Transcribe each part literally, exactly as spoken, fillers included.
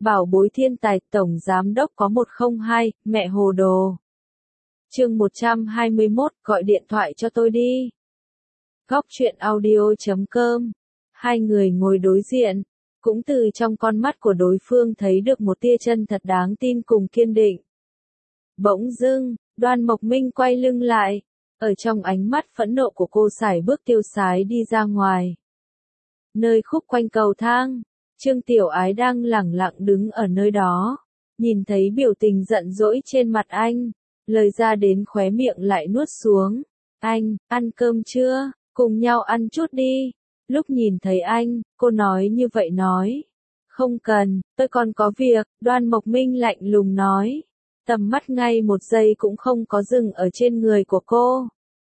Bảo bối thiên tài tổng giám đốc có một không hai, mẹ hồ đồ. Chương một trăm hai mươi mốt, gọi điện thoại cho tôi đi. Góc truyện audio chấm com. Hai người ngồi đối diện, cũng từ trong con mắt của đối phương thấy được một tia chân thật đáng tin cùng kiên định. Bỗng dưng, Đoan Mộc Minh quay lưng lại, ở trong ánh mắt phẫn nộ của cô sải bước tiêu sái đi ra ngoài. Nơi khúc quanh cầu thang, Trương Tiểu Ái đang lẳng lặng đứng ở nơi đó, nhìn thấy biểu tình giận dỗi trên mặt anh, lời ra đến khóe miệng lại nuốt xuống. Anh, ăn cơm chưa? Cùng nhau ăn chút đi. Lúc nhìn thấy anh, cô nói như vậy nói. Không cần, tôi còn có việc, Đoan Mộc Minh lạnh lùng nói. Tầm mắt ngay một giây cũng không có dừng ở trên người của cô.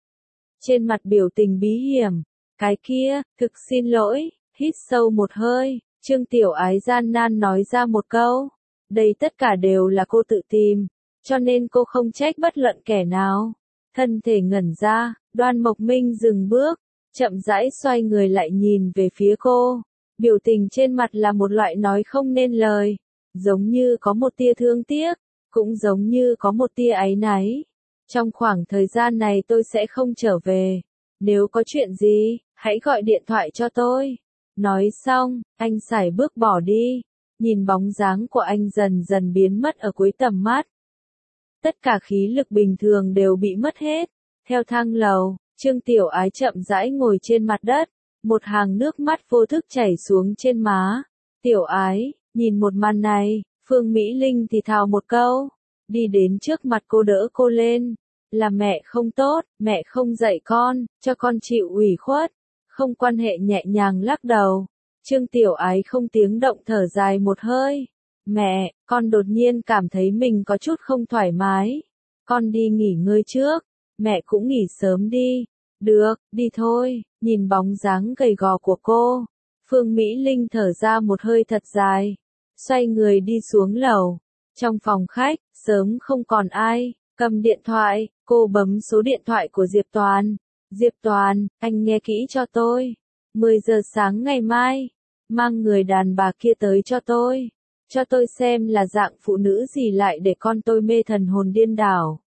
Trên mặt biểu tình bí hiểm. Cái kia, thực xin lỗi, hít sâu một hơi, Trương Tiểu Ái gian nan nói ra một câu. Đây tất cả đều là cô tự tìm, cho nên cô không trách bất luận kẻ nào. Thân thể ngẩn ra, Đoan Mộc Minh dừng bước, chậm rãi xoay người lại nhìn về phía cô. Biểu tình trên mặt là một loại nói không nên lời, giống như có một tia thương tiếc, cũng giống như có một tia áy náy. Trong khoảng thời gian này tôi sẽ không trở về. Nếu có chuyện gì, hãy gọi điện thoại cho tôi. Nói xong, anh sải bước bỏ đi, nhìn bóng dáng của anh dần dần biến mất ở cuối tầm mắt. Tất cả khí lực bình thường đều bị mất hết. Theo thang lầu, Trương Tiểu Ái chậm rãi ngồi trên mặt đất, một hàng nước mắt vô thức chảy xuống trên má. Tiểu Ái, nhìn một màn này, Phương Mỹ Linh thì thào một câu, đi đến trước mặt cô đỡ cô lên. Là mẹ không tốt, mẹ không dạy con, cho con chịu ủy khuất. Không quan hệ nhẹ nhàng lắc đầu. Trương Tiểu Ái không tiếng động thở dài một hơi. Mẹ, con đột nhiên cảm thấy mình có chút không thoải mái. Con đi nghỉ ngơi trước. Mẹ cũng nghỉ sớm đi. Được, đi thôi. Nhìn bóng dáng gầy gò của cô, Phương Mỹ Linh thở ra một hơi thật dài. Xoay người đi xuống lầu. Trong phòng khách, sớm không còn ai. Cầm điện thoại, cô bấm số điện thoại của Diệp Toàn. Diệp Toàn, anh nghe kỹ cho tôi. mười giờ sáng ngày mai, mang người đàn bà kia tới cho tôi. Cho tôi xem là dạng phụ nữ gì lại để con tôi mê thần hồn điên đảo.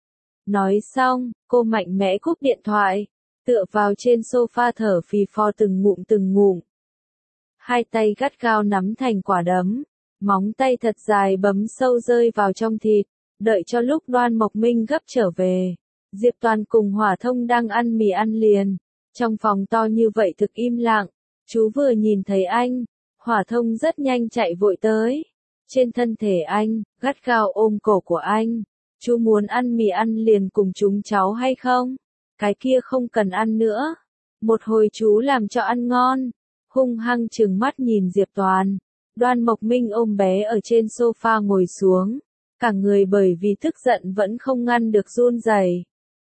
Nói xong, cô mạnh mẽ cúp điện thoại, tựa vào trên sofa thở phì phò từng ngụm từng ngụm. Hai tay gắt gao nắm thành quả đấm, móng tay thật dài bấm sâu rơi vào trong thịt, đợi cho lúc Đoan Mộc Minh gấp trở về. Diệp Toàn cùng Hỏa Thông đang ăn mì ăn liền. Trong phòng to như vậy thực im lặng. Chú vừa nhìn thấy anh, Hỏa Thông rất nhanh chạy vội tới. Trên thân thể anh, gắt gao ôm cổ của anh. Chú muốn ăn mì ăn liền cùng chúng cháu hay không? Cái kia không cần ăn nữa. Một hồi chú làm cho ăn ngon. Hung hăng trừng mắt nhìn Diệp Toàn. Đoan Mộc Minh ôm bé ở trên sofa ngồi xuống. Cả người bởi vì tức giận vẫn không ngăn được run rẩy.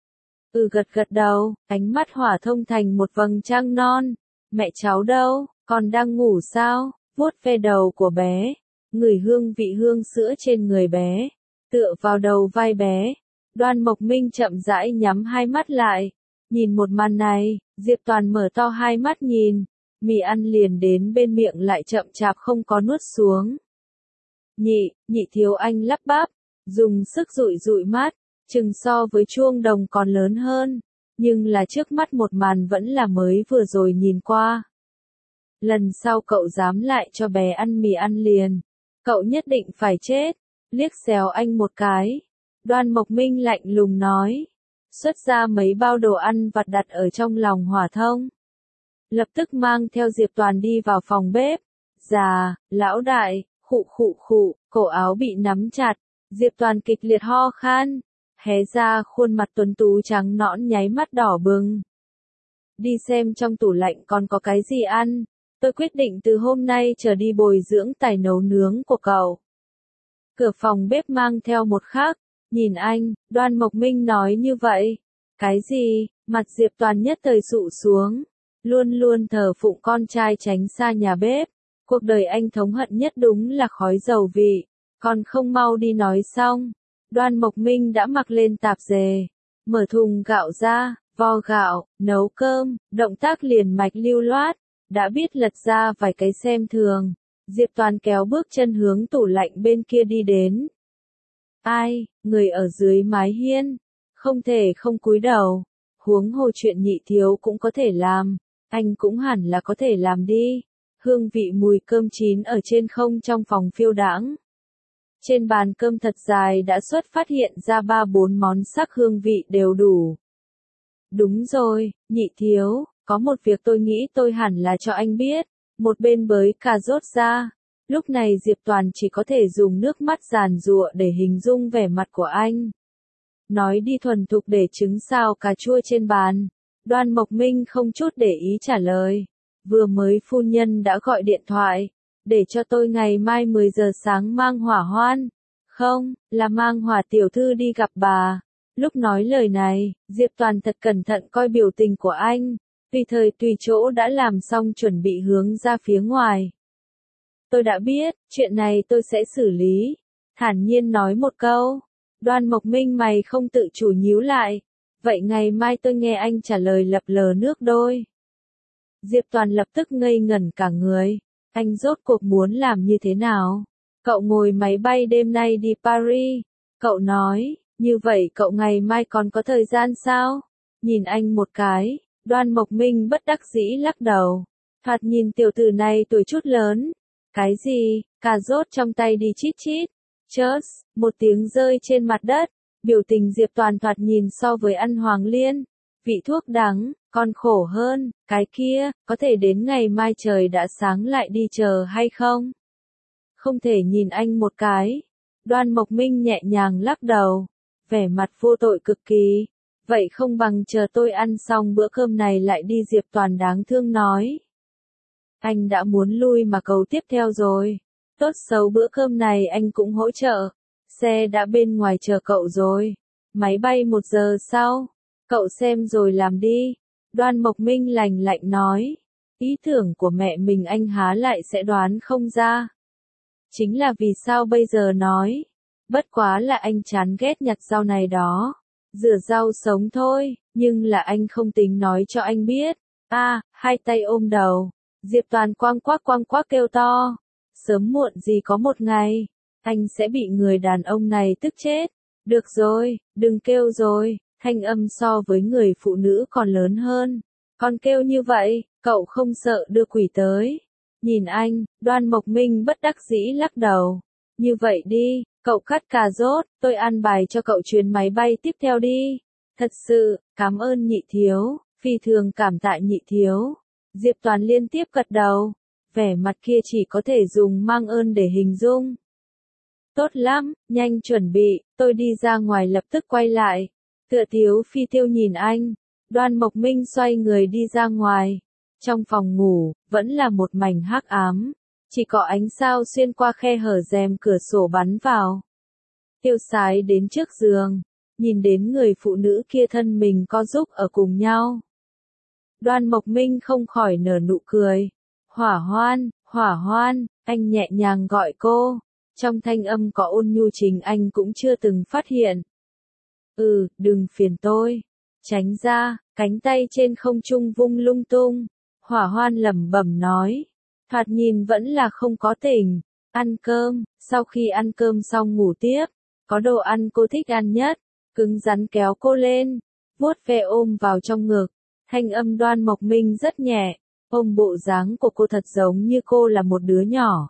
Ừ gật gật đầu, ánh mắt Hỏa Thông thành một vầng trăng non. Mẹ cháu đâu, còn đang ngủ sao? Vuốt ve đầu của bé, ngửi hương vị hương sữa trên người bé, tựa vào đầu vai bé. Đoan Mộc Minh chậm rãi nhắm hai mắt lại, nhìn một màn này, Diệp Toàn mở to hai mắt nhìn, mì ăn liền đến bên miệng lại chậm chạp không có nuốt xuống. Nhị, nhị thiếu anh lắp bắp, dùng sức dụi dụi mắt. Chừng so với chuông đồng còn lớn hơn, nhưng là trước mắt một màn vẫn là mới vừa rồi nhìn qua. Lần sau cậu dám lại cho bé ăn mì ăn liền, cậu nhất định phải chết. Liếc xéo anh một cái, Đoan Mộc Minh lạnh lùng nói, xuất ra mấy bao đồ ăn vặt đặt ở trong lòng Hỏa Thông. Lập tức mang theo Diệp Toàn đi vào phòng bếp. Già, lão đại, khụ khụ khụ, cổ áo bị nắm chặt, Diệp Toàn kịch liệt ho khan. Hé ra khuôn mặt tuấn tú trắng nõn nháy mắt đỏ bừng. Đi xem trong tủ lạnh còn có cái gì ăn. Tôi quyết định từ hôm nay trở đi bồi dưỡng tài nấu nướng của cậu. Cửa phòng bếp mang theo một khắc. Nhìn anh, Đoan Mộc Minh nói như vậy. Cái gì? Mặt Diệp Toàn nhất thời sụ xuống. Luôn luôn thờ phụng con trai tránh xa nhà bếp. Cuộc đời anh thống hận nhất đúng là khói dầu vị. Còn không mau đi nói xong. Đoan Mộc Minh đã mặc lên tạp dề, mở thùng gạo ra, vo gạo, nấu cơm, động tác liền mạch lưu loát, đã biết lật ra vài cái xem thường. Diệp Toàn kéo bước chân hướng tủ lạnh bên kia đi đến. Ai, người ở dưới mái hiên, không thể không cúi đầu, huống hồ chuyện Nhị thiếu cũng có thể làm, anh cũng hẳn là có thể làm đi. Hương vị mùi cơm chín ở trên không trong phòng phiêu đãng. Trên bàn cơm thật dài đã xuất phát hiện ra ba bốn món sắc hương vị đều đủ. Đúng rồi, Nhị thiếu, có một việc tôi nghĩ tôi hẳn là cho anh biết. Một bên bới cà rốt ra. Lúc này Diệp Toàn chỉ có thể dùng nước mắt giàn giụa để hình dung vẻ mặt của anh. Nói đi thuần thục để trứng xào cà chua trên bàn. Đoan Mộc Minh không chút để ý trả lời. Vừa mới phu nhân đã gọi điện thoại. Để cho tôi ngày mai mười giờ sáng mang hỏa hoan. Không, là mang hỏa tiểu thư đi gặp bà. Lúc nói lời này, Diệp Toàn thật cẩn thận coi biểu tình của anh. Tùy thời tùy chỗ đã làm xong chuẩn bị hướng ra phía ngoài. Tôi đã biết, chuyện này tôi sẽ xử lý. Thản nhiên nói một câu. Đoan Mộc Minh mày không tự chủ nhíu lại. Vậy ngày mai tôi nghe anh trả lời lập lờ nước đôi. Diệp Toàn lập tức ngây ngẩn cả người. Anh rốt cuộc muốn làm như thế nào? Cậu ngồi máy bay đêm nay đi Paris. Cậu nói, như vậy cậu ngày mai còn có thời gian sao? Nhìn anh một cái. Đoan Mộc Minh bất đắc dĩ lắc đầu. Thoạt nhìn tiểu tử này tuổi chút lớn. Cái gì, cà rốt trong tay đi chít chít. Chớt, một tiếng rơi trên mặt đất. Biểu tình Diệp Toàn thoạt nhìn so với ăn hoàng liên. Vị thuốc đắng, còn khổ hơn. Cái kia, có thể đến ngày mai trời đã sáng lại đi chờ hay không? Không thể nhìn anh một cái. Đoan Mộc Minh nhẹ nhàng lắc đầu. Vẻ mặt vô tội cực kỳ. Vậy không bằng chờ tôi ăn xong bữa cơm này lại đi. Diệp Toàn đáng thương nói. Anh đã muốn lui mà cầu tiếp theo rồi. Tốt xấu bữa cơm này anh cũng hỗ trợ. Xe đã bên ngoài chờ cậu rồi. Máy bay một giờ sau. Cậu xem rồi làm đi. Đoan Mộc Minh lành lạnh nói. Ý tưởng của mẹ mình anh há lại sẽ đoán không ra. Chính là vì sao bây giờ nói. Bất quá là anh chán ghét nhặt rau này đó. Rửa rau sống thôi, nhưng là anh không tính nói cho anh biết. A, à, hai tay ôm đầu. Diệp Toàn quang quác quang quác kêu to. Sớm muộn gì có một ngày, anh sẽ bị người đàn ông này tức chết. Được rồi, đừng kêu rồi, thanh âm so với người phụ nữ còn lớn hơn. Còn kêu như vậy, cậu không sợ đưa quỷ tới. Nhìn anh, Đoan Mộc Minh bất đắc dĩ lắc đầu. Như vậy đi, cậu cắt cà rốt, tôi an bài cho cậu chuyến máy bay tiếp theo đi. Thật sự, cảm ơn Nhị thiếu, phi thường cảm tạ Nhị thiếu. Diệp Toàn liên tiếp gật đầu, vẻ mặt kia chỉ có thể dùng mang ơn để hình dung. Tốt lắm, nhanh chuẩn bị, tôi đi ra ngoài lập tức quay lại. Tựa Tiếu Phi Tiêu nhìn anh, Đoan Mộc Minh xoay người đi ra ngoài. Trong phòng ngủ, vẫn là một mảnh hắc ám. Chỉ có ánh sao xuyên qua khe hở rèm cửa sổ bắn vào. Tiêu Sái đến trước giường, nhìn đến người phụ nữ kia thân mình co giúp ở cùng nhau. Đoan Mộc Minh không khỏi nở nụ cười. Hỏa Hoan, Hỏa Hoan, anh nhẹ nhàng gọi cô. Trong thanh âm có ôn nhu trình anh cũng chưa từng phát hiện. Ừ, đừng phiền tôi. Tránh ra, cánh tay trên không trung vung lung tung. Hỏa Hoan lẩm bẩm nói. Thoạt nhìn vẫn là không có tỉnh. Ăn cơm, sau khi ăn cơm xong ngủ tiếp. Có đồ ăn cô thích ăn nhất. Cứng rắn kéo cô lên. Vuốt ve ôm vào trong ngực. Thanh âm Đoan Mộc Minh rất nhẹ. Ôm bộ dáng của cô thật giống như cô là một đứa nhỏ.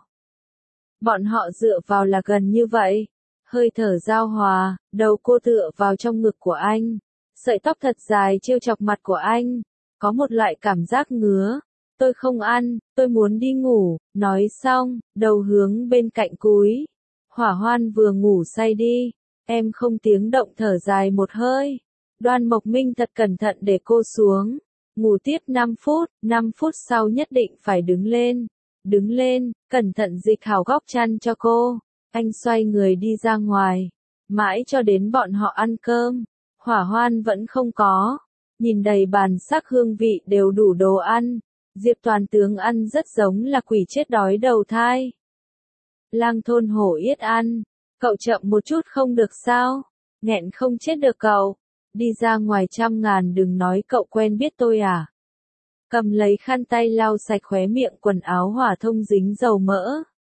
Bọn họ dựa vào là gần như vậy. Hơi thở giao hòa, đầu cô tựa vào trong ngực của anh. Sợi tóc thật dài trêu chọc mặt của anh. Có một loại cảm giác ngứa. Tôi không ăn, tôi muốn đi ngủ. Nói xong, đầu hướng bên cạnh cúi. Hỏa Hoan vừa ngủ say đi. Em không tiếng động thở dài một hơi. Đoan Mộc Minh thật cẩn thận để cô xuống. Ngủ tiếp năm phút, năm phút sau nhất định phải đứng lên. Đứng lên, cẩn thận dịch hảo góc chăn cho cô. Anh xoay người đi ra ngoài. Mãi cho đến bọn họ ăn cơm. Hỏa Hoan vẫn không có. Nhìn đầy bàn sắc hương vị đều đủ đồ ăn. Diệp Toàn tướng ăn rất giống là quỷ chết đói đầu thai. Lang thôn hổ yết ăn. Cậu chậm một chút không được sao? Nghẹn không chết được cậu. Đi ra ngoài trăm ngàn đừng nói cậu quen biết tôi à. Cầm lấy khăn tay lau sạch khóe miệng quần áo Hỏa Thông dính dầu mỡ.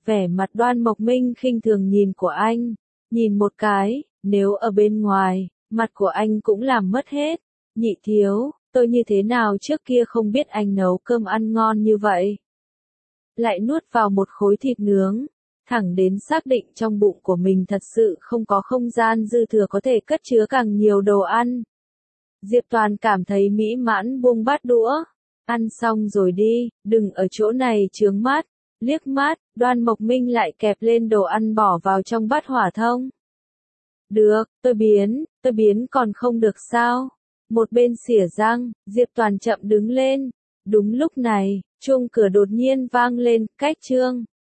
Vẻ mặt Đoan Mộc Minh khinh thường nhìn của anh. Nhìn một cái, nếu ở bên ngoài, mặt của anh cũng làm mất hết. Nhị thiếu, tôi như thế nào trước kia không biết anh nấu cơm ăn ngon như vậy. Lại nuốt vào một khối thịt nướng, thẳng đến xác định trong bụng của mình thật sự không có không gian dư thừa có thể cất chứa càng nhiều đồ ăn. Diệp Toàn cảm thấy mỹ mãn buông bát đũa. Ăn xong rồi đi, đừng ở chỗ này chướng mắt. Liếc mắt, Đoan Mộc Minh lại kẹp lên đồ ăn bỏ vào trong bát hỏa thông. Được, tôi biến, tôi biến còn không được sao? Một bên xỉa răng, Diệp Toàn chậm đứng lên. Đúng lúc này, chuông cửa đột nhiên vang lên, cách Trương